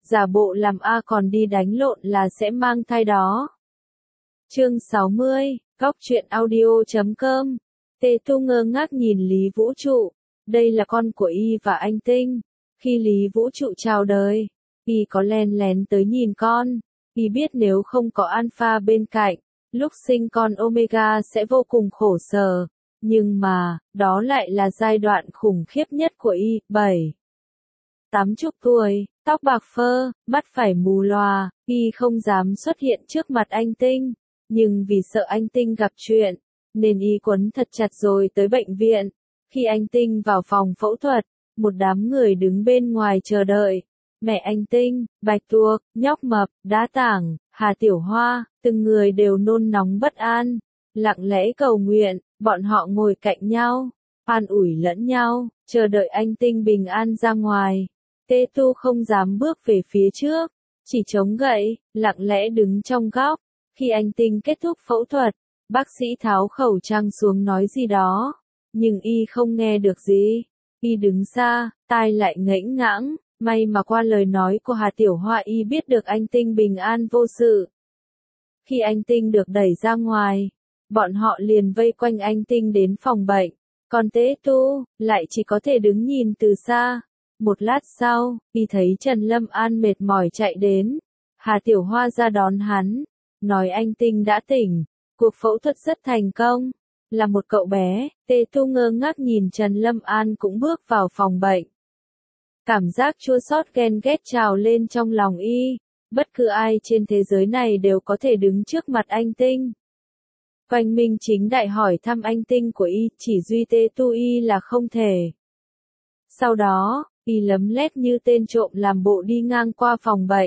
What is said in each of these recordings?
giả bộ làm A còn đi đánh lộn là sẽ mang thai đó. Chương 60, Góc truyện audio.com. Tê Tu ngơ ngác nhìn Lý Vũ Trụ. Đây là con của Y và anh Tinh. Khi Lý Vũ Trụ chào đời, Y có len lén tới nhìn con. Y biết nếu không có Alpha bên cạnh, lúc sinh con Omega sẽ vô cùng khổ sở. Nhưng mà, đó lại là giai đoạn khủng khiếp nhất của Y. 80 tuổi, tóc bạc phơ, mắt phải mù lòa, Y không dám xuất hiện trước mặt anh Tinh. Nhưng vì sợ anh Tinh gặp chuyện, nên Y quấn thật chặt rồi tới bệnh viện. Khi anh Tinh vào phòng phẫu thuật, một đám người đứng bên ngoài chờ đợi. Mẹ anh Tinh, Bạch Tuộc, Nhóc Mập, Đá Tảng, Hà Tiểu Hoa, từng người đều nôn nóng bất an, lặng lẽ cầu nguyện. Bọn họ ngồi cạnh nhau, an ủi lẫn nhau, chờ đợi anh Tinh bình an ra ngoài. Tê Tu không dám bước về phía trước, chỉ chống gậy, lặng lẽ đứng trong góc. Khi anh Tinh kết thúc phẫu thuật, bác sĩ tháo khẩu trang xuống nói gì đó, nhưng Y không nghe được gì. Y đứng xa, tai lại ngẫnh ngãng, may mà qua lời nói của Hà Tiểu Hoa Y biết được anh Tinh bình an vô sự. Khi anh Tinh được đẩy ra ngoài, bọn họ liền vây quanh anh Tinh đến phòng bệnh, còn Tê Tu lại chỉ có thể đứng nhìn từ xa. Một lát sau, Y thấy Trần Lâm An mệt mỏi chạy đến. Hà Tiểu Hoa ra đón hắn, nói anh Tinh đã tỉnh, cuộc phẫu thuật rất thành công, là một cậu bé. Tê Tu ngơ ngác nhìn Trần Lâm An cũng bước vào phòng bệnh. Cảm giác chua xót ghen ghét trào lên trong lòng Y, bất cứ ai trên thế giới này đều có thể đứng trước mặt anh Tinh. Quanh Minh Chính Đại hỏi thăm anh Tinh của Y, chỉ duy Tê Tu Y là không thể. Sau đó, Y lấm lét như tên trộm làm bộ đi ngang qua phòng bệnh,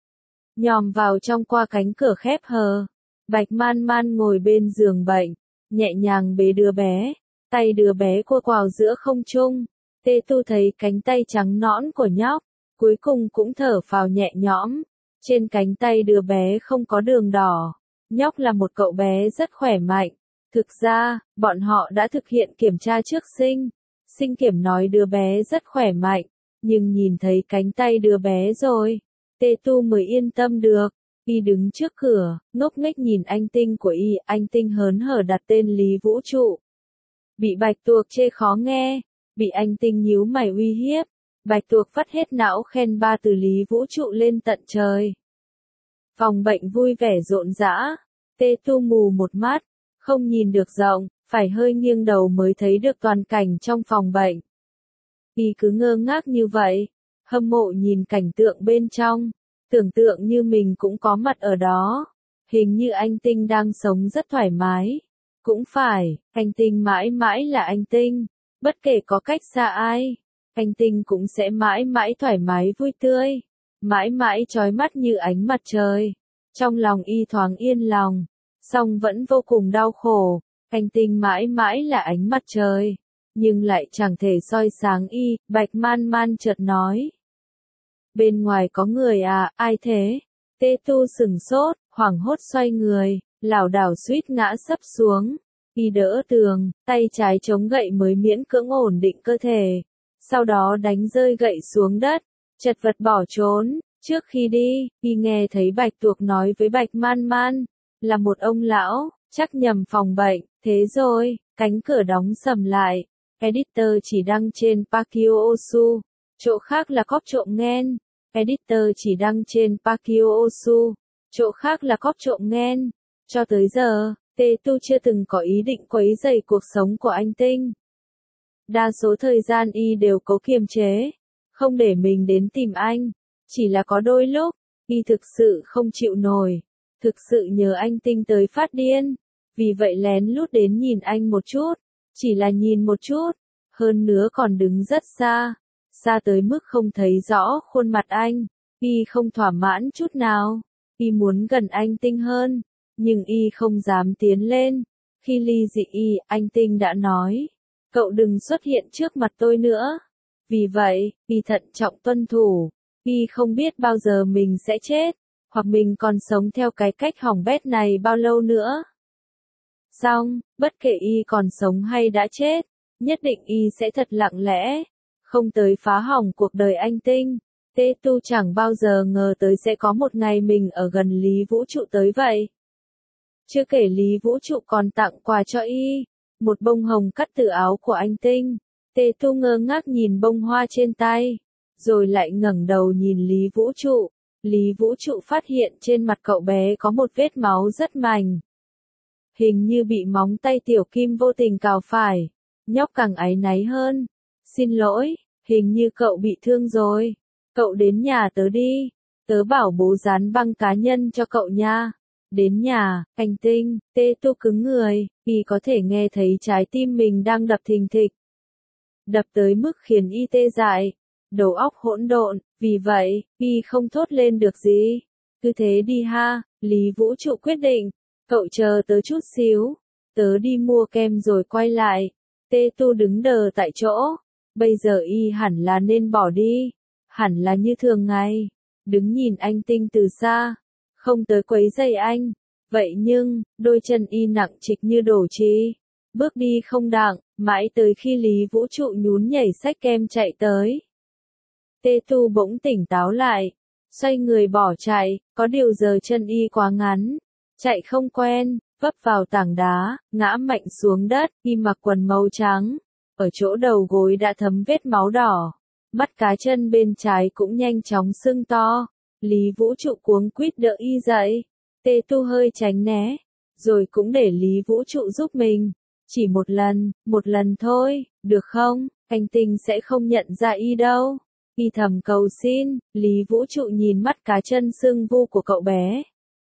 nhòm vào trong qua cánh cửa khép hờ. Bạch Man Man ngồi bên giường bệnh, nhẹ nhàng bế đứa bé, tay đứa bé cua quào giữa không trung. Tê Tu thấy cánh tay trắng nõn của nhóc, cuối cùng cũng thở phào nhẹ nhõm. Trên cánh tay đứa bé không có đường đỏ. Nhóc là một cậu bé rất khỏe mạnh. Thực ra, bọn họ đã thực hiện kiểm tra trước sinh. Sinh kiểm nói đứa bé rất khỏe mạnh, nhưng nhìn thấy cánh tay đứa bé rồi, Tê Tu mới yên tâm được. Y đứng trước cửa, ngốc nghếch nhìn anh Tinh của Y, anh Tinh hớn hở đặt tên Lý Vũ Trụ. Bị Bạch Tuộc chê khó nghe, bị anh Tinh nhíu mày uy hiếp, Bạch Tuộc vắt hết não khen 3 từ Lý Vũ Trụ lên tận trời. Phòng bệnh vui vẻ rộn rã, Tê Tu mù một mắt, không nhìn được rộng, phải hơi nghiêng đầu mới thấy được toàn cảnh trong phòng bệnh. Y cứ ngơ ngác như vậy, hâm mộ nhìn cảnh tượng bên trong, tưởng tượng như mình cũng có mặt ở đó. Hình như anh Tinh đang sống rất thoải mái. Cũng phải, anh Tinh mãi mãi là anh Tinh, bất kể có cách xa ai, anh Tinh cũng sẽ mãi mãi thoải mái vui tươi, mãi mãi chói mắt như ánh mặt trời. Trong lòng Y thoáng yên lòng, song vẫn vô cùng đau khổ. Anh Tinh mãi mãi là ánh mặt trời, nhưng lại chẳng thể soi sáng Y. Bạch Man Man chợt nói. Bên ngoài có người à, ai thế? Tê Tu sừng sốt, hoảng hốt xoay người, lảo đảo suýt ngã sấp xuống. Y đỡ tường, tay trái chống gậy mới miễn cưỡng ổn định cơ thể. Sau đó đánh rơi gậy xuống đất, chật vật bỏ trốn. Trước khi đi, Y nghe thấy Bạch Tuộc nói với Bạch Man Man, là một ông lão, chắc nhầm phòng bệnh. Thế rồi, cánh cửa đóng sầm lại. Editor chỉ đăng trên Pakio Osu, chỗ khác là cóp trộm nghen. Editor chỉ đăng trên Pakio Osu, chỗ khác là cóp trộm nghen. Cho tới giờ, Tê Tu chưa từng có ý định quấy rầy cuộc sống của anh Tinh. Đa số thời gian Y đều cố kiềm chế, không để mình đến tìm anh. Chỉ là có đôi lúc, Y thực sự không chịu nổi, thực sự nhớ anh Tinh tới phát điên. Vì vậy lén lút đến nhìn anh một chút, chỉ là nhìn một chút, hơn nữa còn đứng rất xa, xa tới mức không thấy rõ khuôn mặt anh. Y không thỏa mãn chút nào, Y muốn gần anh Tinh hơn, nhưng Y không dám tiến lên. Khi ly dị Y, anh Tinh đã nói, cậu đừng xuất hiện trước mặt tôi nữa. Vì vậy, Y thận trọng tuân thủ. Y không biết bao giờ mình sẽ chết, hoặc mình còn sống theo cái cách hỏng bét này bao lâu nữa. Xong, bất kể Y còn sống hay đã chết, nhất định Y sẽ thật lặng lẽ, không tới phá hỏng cuộc đời anh Tinh. Tê Tu chẳng bao giờ ngờ tới sẽ có một ngày mình ở gần Lý Vũ Trụ tới vậy. Chưa kể Lý Vũ Trụ còn tặng quà cho y, một bông hồng cắt từ áo của anh Tinh. Tê Tu ngơ ngác nhìn bông hoa trên tay, rồi lại ngẩng đầu nhìn Lý Vũ Trụ. Lý Vũ Trụ phát hiện trên mặt cậu bé có một vết máu rất mảnh. Hình như bị móng tay tiểu kim vô tình cào phải. Nhóc càng áy náy hơn. Xin lỗi, hình như cậu bị thương rồi. Cậu đến nhà tớ đi. Tớ bảo bố dán băng cá nhân cho cậu nha. Đến nhà, anh Tinh, Tê Tu cứng người, y có thể nghe thấy trái tim mình đang đập thình thịch. Đập tới mức khiến y tê dại, đầu óc hỗn độn, vì vậy, y không thốt lên được gì. Cứ thế đi ha, Lý Vũ Trụ quyết định, cậu chờ tớ chút xíu, tớ đi mua kem rồi quay lại. Tê Tu đứng đờ tại chỗ, bây giờ y hẳn là nên bỏ đi, hẳn là như thường ngày, đứng nhìn anh Tinh từ xa, không tới quấy rầy anh. Vậy nhưng, đôi chân y nặng trịch như đổ trì, bước đi không đặng, mãi tới khi Lý Vũ Trụ nhún nhảy xách kem chạy tới. Tê Tu bỗng tỉnh táo lại, xoay người bỏ chạy, có điều giờ chân y quá ngắn, chạy không quen, vấp vào tảng đá, ngã mạnh xuống đất, y mặc quần màu trắng, ở chỗ đầu gối đã thấm vết máu đỏ, mắt cá chân bên trái cũng nhanh chóng sưng to. Lý Vũ Trụ cuống quýt đỡ y dậy, Tê Tu hơi tránh né, rồi cũng để Lý Vũ Trụ giúp mình. Chỉ một lần thôi, được không, anh Tinh sẽ không nhận ra y đâu. Y thầm cầu xin. Lý Vũ Trụ nhìn mắt cá chân sưng vu của cậu bé.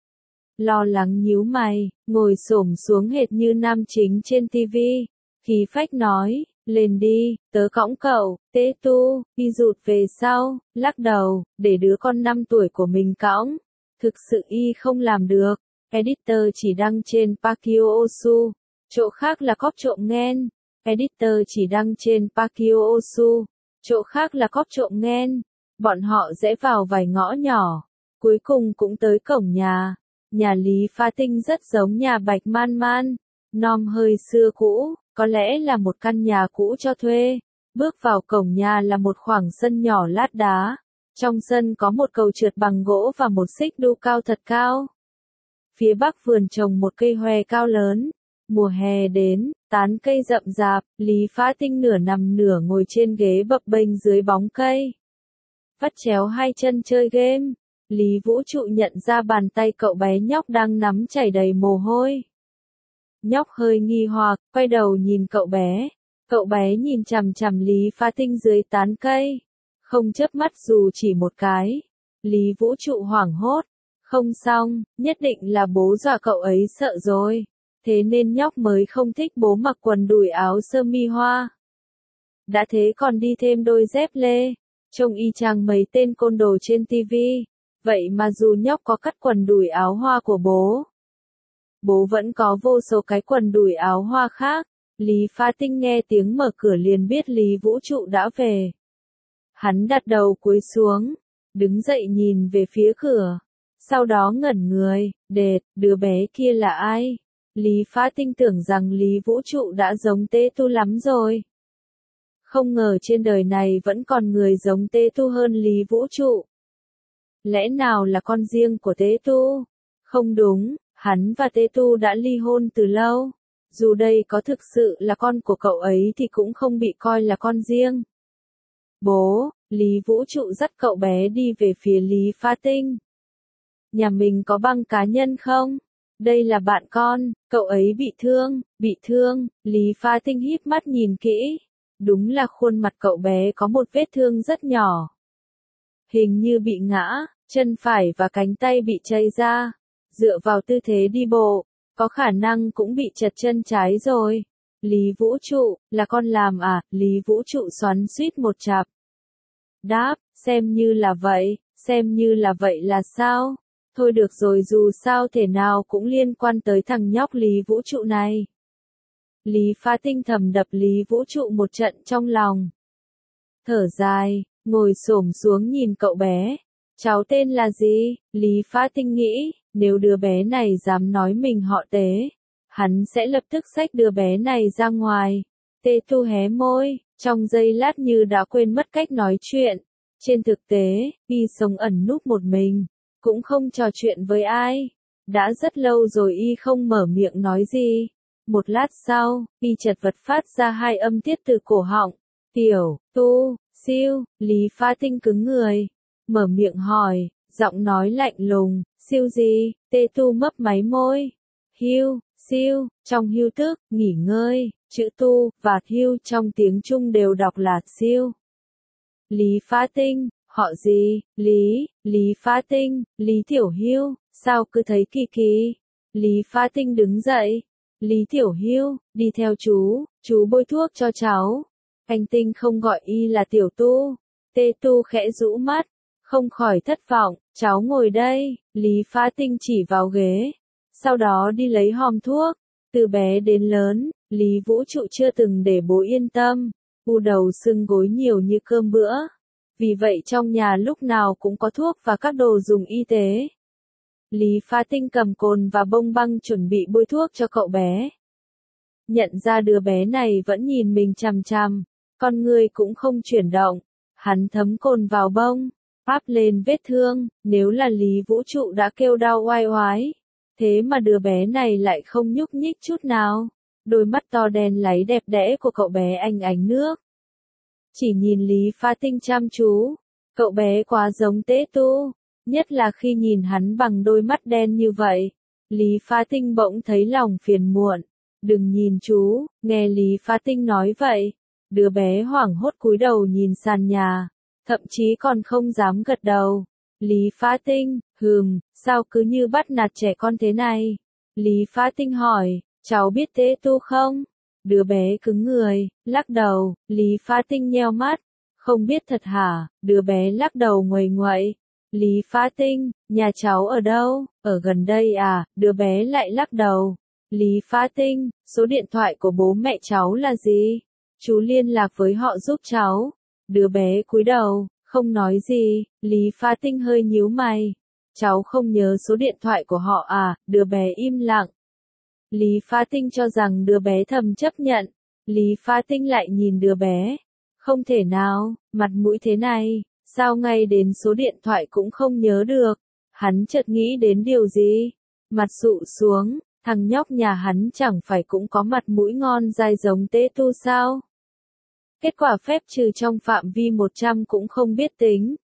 Lo lắng nhíu mày, ngồi xổm xuống hệt như nam chính trên tivi. Khí phách nói, lên đi, tớ cõng cậu. Tê Tu, y rụt về sau, lắc đầu, để đứa con 5 tuổi của mình cõng. Thực sự y không làm được. Editor chỉ đăng trên Pakio Osu, chỗ khác là cóp trộm nghen. Editor chỉ đăng trên Pakio Osu, chỗ khác là cóp trộm nghen. Bọn họ rẽ vào vài ngõ nhỏ, cuối cùng cũng tới cổng nhà. Nhà Lý Phá Tinh rất giống nhà Bạch Man Man, nom hơi xưa cũ, có lẽ là một căn nhà cũ cho thuê. Bước vào cổng nhà là một khoảng sân nhỏ lát đá. Trong sân có một cầu trượt bằng gỗ và một xích đu cao thật cao. Phía bắc vườn trồng một cây hoè cao lớn. Mùa hè đến, tán cây rậm rạp, Lý Phá Tinh nửa nằm nửa ngồi trên ghế bập bênh dưới bóng cây. Vắt chéo hai chân chơi game. Lý Vũ Trụ nhận ra bàn tay cậu bé nhóc đang nắm chảy đầy mồ hôi. Nhóc hơi nghi hoặc, quay đầu nhìn cậu bé. Cậu bé nhìn chằm chằm Lý Phá Tinh dưới tán cây, không chớp mắt dù chỉ một cái. Lý Vũ Trụ hoảng hốt. Không xong, nhất định là bố dọa cậu ấy sợ rồi. Thế nên nhóc mới không thích bố mặc quần đùi áo sơ mi hoa. Đã thế còn đi thêm đôi dép lê, trông y chang mấy tên côn đồ trên tivi. Vậy mà dù nhóc có cắt quần đùi áo hoa của bố vẫn có vô số cái quần đùi áo hoa khác. Lý Phá Tinh nghe tiếng mở cửa liền biết Lý Vũ Trụ đã về. Hắn đặt đầu cúi xuống, đứng dậy nhìn về phía cửa. Sau đó ngẩn người, đệt, đứa bé kia là ai? Lý Phá Tinh tưởng rằng Lý Vũ Trụ đã giống Tê Tu lắm rồi. Không ngờ trên đời này vẫn còn người giống Tê Tu hơn Lý Vũ Trụ. Lẽ nào là con riêng của Tê Tu? Không đúng, hắn và Tê Tu đã ly hôn từ lâu. Dù đây có thực sự là con của cậu ấy thì cũng không bị coi là con riêng. Bố, Lý Vũ Trụ dắt cậu bé đi về phía Lý Phá Tinh. Nhà mình có băng cá nhân không? Đây là bạn con, cậu ấy bị thương, Lý Phá Tinh híp mắt nhìn kỹ. Đúng là khuôn mặt cậu bé có một vết thương rất nhỏ. Hình như bị ngã, chân phải và cánh tay bị chây ra. Dựa vào tư thế đi bộ, có khả năng cũng bị trật chân trái rồi. Lý Vũ Trụ, là con làm à? Lý Vũ Trụ xoắn xuýt một chặp. Đáp, xem như là vậy là sao? Thôi được rồi, dù sao thể nào cũng liên quan tới thằng nhóc Lý Vũ Trụ này. Lý Phá Tinh thầm đập Lý Vũ Trụ một trận trong lòng. Thở dài, ngồi xổm xuống nhìn cậu bé. Cháu tên là gì? Lý Phá Tinh nghĩ, nếu đứa bé này dám nói mình họ Tế, hắn sẽ lập tức xách đứa bé này ra ngoài. Tê Tu hé môi, trong giây lát như đã quên mất cách nói chuyện. Trên thực tế, y sống ẩn núp một mình, cũng không trò chuyện với ai. Đã rất lâu rồi y không mở miệng nói gì. Một lát sau, y chật vật phát ra hai âm tiết từ cổ họng. Tiểu, Tu, Siêu, Lý Phá Tinh cứng người. Mở miệng hỏi, giọng nói lạnh lùng, siêu gì? Tê Tu mấp máy môi. Hưu, siêu, trong hưu tức, nghỉ ngơi, chữ tu, và hưu trong tiếng Trung đều đọc là siêu. Lý Phá Tinh, họ gì? Lý Phá Tinh, Lý Tiểu Hưu, sao cứ thấy kỳ kỳ? Lý Phá Tinh đứng dậy. Lý Tiểu Hưu, đi theo chú bôi thuốc cho cháu. Anh Tinh không gọi y là Tiểu Tu. Tê Tu khẽ rũ mắt, không khỏi thất vọng, cháu ngồi đây. Lý Phá Tinh chỉ vào ghế, sau đó đi lấy hòm thuốc. Từ bé đến lớn, Lý Vũ Trụ chưa từng để bố yên tâm, u đầu sưng gối nhiều như cơm bữa. Vì vậy trong nhà lúc nào cũng có thuốc và các đồ dùng y tế. Lý Phá Tinh cầm cồn và bông băng chuẩn bị bôi thuốc cho cậu bé. Nhận ra đứa bé này vẫn nhìn mình chằm chằm, con người cũng không chuyển động. Hắn thấm cồn vào bông, áp lên vết thương, nếu là Lý Vũ Trụ đã kêu đau oai oái. Thế mà đứa bé này lại không nhúc nhích chút nào. Đôi mắt to đen láy đẹp đẽ của cậu bé ánh ánh nước. Chỉ nhìn Lý Phá Tinh chăm chú, cậu bé quá giống Tế Tu, nhất là khi nhìn hắn bằng đôi mắt đen như vậy. Lý Phá Tinh bỗng thấy lòng phiền muộn. Đừng nhìn chú, nghe Lý Phá Tinh nói vậy. Đứa bé hoảng hốt cúi đầu nhìn sàn nhà, thậm chí còn không dám gật đầu. Lý Phá Tinh, sao cứ như bắt nạt trẻ con thế này? Lý Phá Tinh hỏi, cháu biết Tế Tu không? Đứa bé cứng người, lắc đầu. Lý Phá Tinh nheo mắt, không biết thật hả? Đứa bé lắc đầu nguầy nguậy. Lý Phá Tinh, nhà cháu ở đâu? Ở gần đây à? Đứa bé lại lắc đầu. Lý Phá Tinh, số điện thoại của bố mẹ cháu là gì? Chú liên lạc với họ giúp cháu. Đứa bé cúi đầu, không nói gì. Lý Phá Tinh hơi nhíu mày. Cháu không nhớ số điện thoại của họ à? Đứa bé im lặng. Lý Phá Tinh cho rằng đứa bé thầm chấp nhận. Lý Phá Tinh lại nhìn đứa bé. Không thể nào, mặt mũi thế này, sao ngay đến số điện thoại cũng không nhớ được. Hắn chợt nghĩ đến điều gì. Mặt sụ xuống, thằng nhóc nhà hắn chẳng phải cũng có mặt mũi ngon dai giống Tế Tu sao? Kết quả phép trừ trong phạm vi 100 cũng không biết tính.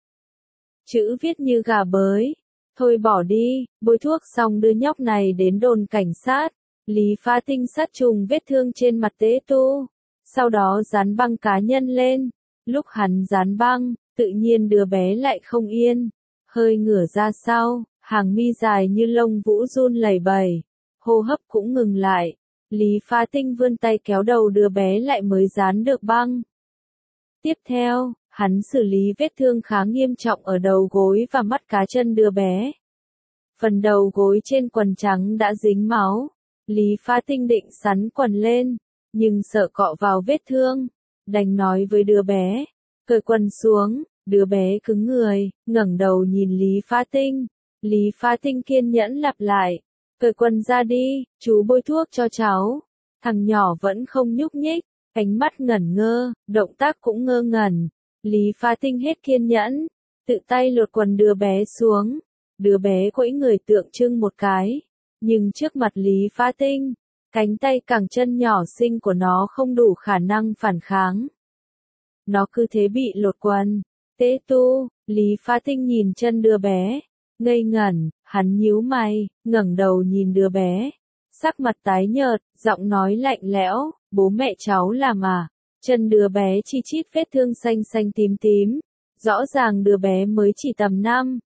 Chữ viết như gà bới. Thôi bỏ đi, bôi thuốc xong đưa nhóc này đến đồn cảnh sát. Lý Phá Tinh sát trùng vết thương trên mặt Tế Tu. Sau đó dán băng cá nhân lên. Lúc hắn dán băng, tự nhiên đứa bé lại không yên. Hơi ngửa ra sau, hàng mi dài như lông vũ run lẩy bẩy. Hô hấp cũng ngừng lại. Lý Phá Tinh vươn tay kéo đầu đứa bé lại mới dán được băng. Tiếp theo, hắn xử lý vết thương khá nghiêm trọng ở đầu gối và mắt cá chân đứa bé. Phần đầu gối trên quần trắng đã dính máu. Lý Phá Tinh định sắn quần lên, nhưng sợ cọ vào vết thương. Đành nói với đứa bé, cởi quần xuống. Đứa bé cứng người, ngẩng đầu nhìn Lý Phá Tinh. Lý Phá Tinh kiên nhẫn lặp lại, cởi quần ra đi, chú bôi thuốc cho cháu. Thằng nhỏ vẫn không nhúc nhích, ánh mắt ngẩn ngơ, động tác cũng ngơ ngẩn. Lý Phá Tinh hết kiên nhẫn, tự tay lột quần đứa bé xuống. Đứa bé quẫy người tượng trưng một cái, nhưng trước mặt Lý Phá Tinh, cánh tay cẳng chân nhỏ xinh của nó không đủ khả năng phản kháng. Nó cứ thế bị lột quần. Tế Tu, Lý Phá Tinh nhìn chân đứa bé, ngây ngẩn, hắn nhíu mày, ngẩng đầu nhìn đứa bé, sắc mặt tái nhợt, giọng nói lạnh lẽo, bố mẹ cháu làm à? Chân đứa bé chi chít vết thương xanh xanh tím tím, rõ ràng đứa bé mới chỉ tầm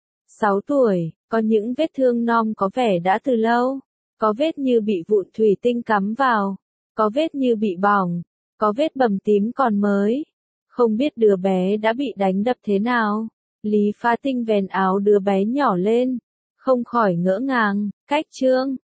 6 tuổi, có những vết thương non có vẻ đã từ lâu, có vết như bị vụn thủy tinh cắm vào, có vết như bị bỏng, có vết bầm tím còn mới. Không biết đứa bé đã bị đánh đập thế nào. Lý Phá Tinh vén áo đứa bé nhỏ lên, không khỏi ngỡ ngàng, cách trương,